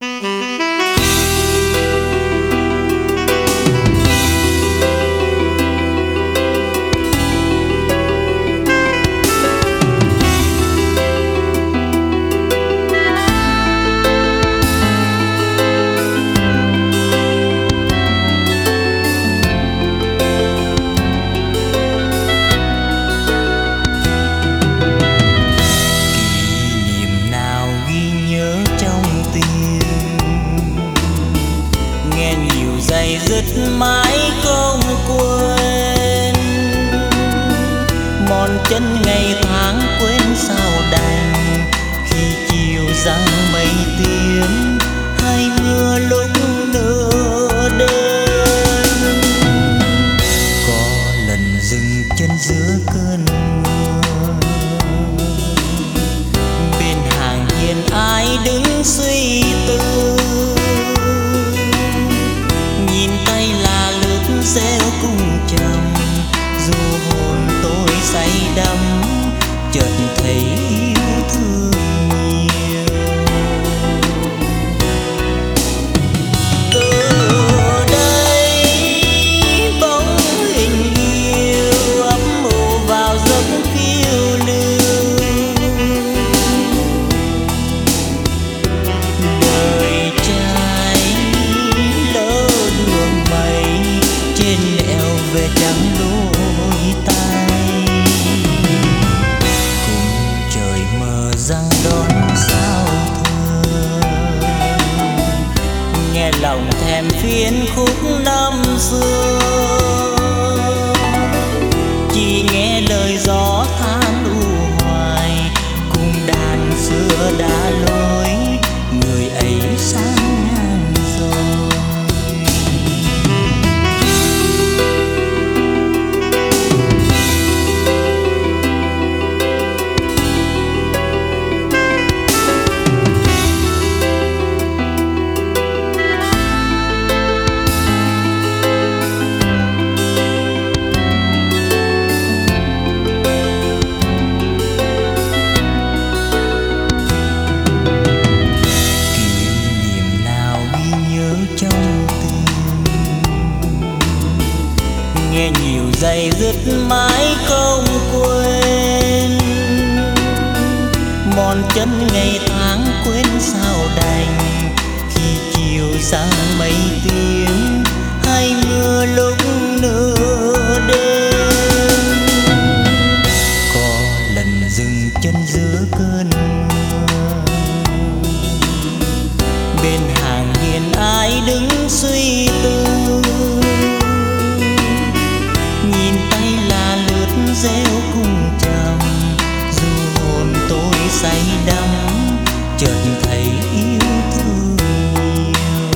dứt mãi không quên, mòn chân ngày tháng quên sao đành. Khi chiều giăng mây tím hay mưa lúc nửa đêm, có lần dừng chân giữa cơn mưa, bên hàng hiên ai đứng suy tư, reo cùng trầm. Dù hồn tôi say đắm, chợt thấy yêu thương nhiều. Từ đây bóng hình yêu ấm mộ vào giấc phiêu lưu. Đời trai lỡ đường mây, trên nẻo về trắng đôi tay, cùng trời mờ răng đón sao thơ. Nghe lòng thèm phiên khúc năm xưa, chỉ nghe lời gió than u hoài, cùng đàn xưa đã lối, người ấy sang ngang rồi. Nghe nhiều dây dứt mãi không quên, mòn chân ngày tháng quên sao đành. Khi chiều sang mây tím hay mưa lúc nửa đêm, có lần dừng chân giữa cơn mưa, bên hàng hiên ai đứng suy tư, reo cùng trầm. Dù hồn tôi say đắm, chợt thấy yêu thương nhiều.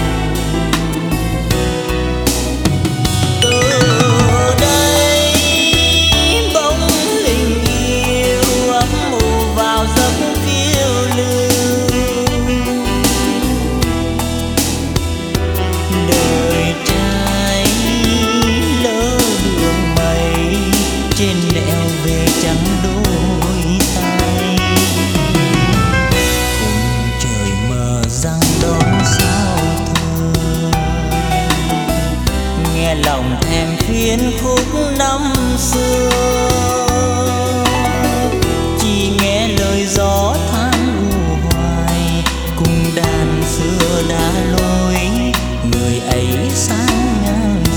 Từ đây bóng hình yêu ấm mù vào giấc phiêu lưu. Đời trai lỡ đường mây, trên nẻo về trắng đôi tay, cùng trời mờ răng đón sao thơ. Nghe lòng thèm phiên khúc năm xưa, chỉ nghe lời gió than u hoài, cùng đàn xưa đã lối, người ấy sang ngang